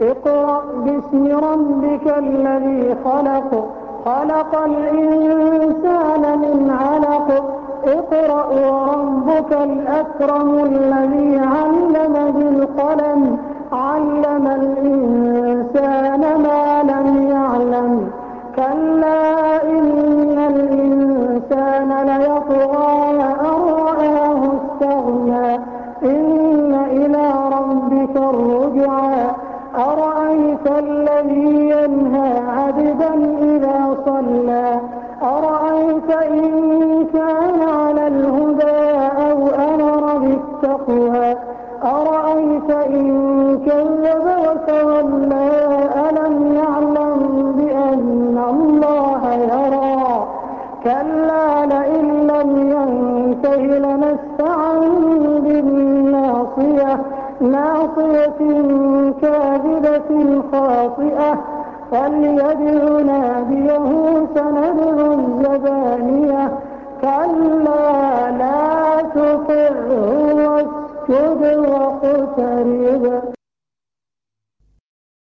اقرأ باسم ربك الذي خلق خلق الإنسان من علق اقرأ وربك الأكرم الذي علم بالقلم علم الإنسان ما لم يعلم كلا إن الإنسان ليطغى أن رآه استغنى إن إلى ربك الرجعى أرأيت الذي ينهى عبدا إذا صلى أرأيت إن كان على الهدى أو أمر بالتقوى أرأيت إن كذب وتولى ألم يعلم بأن الله يرى كلا لئن لم ينته لنسفعا بالناصية ناصية كاذبة خاطئة فليدع ناديه سندع الزبانية كلا لا تطعه واسجد واقترب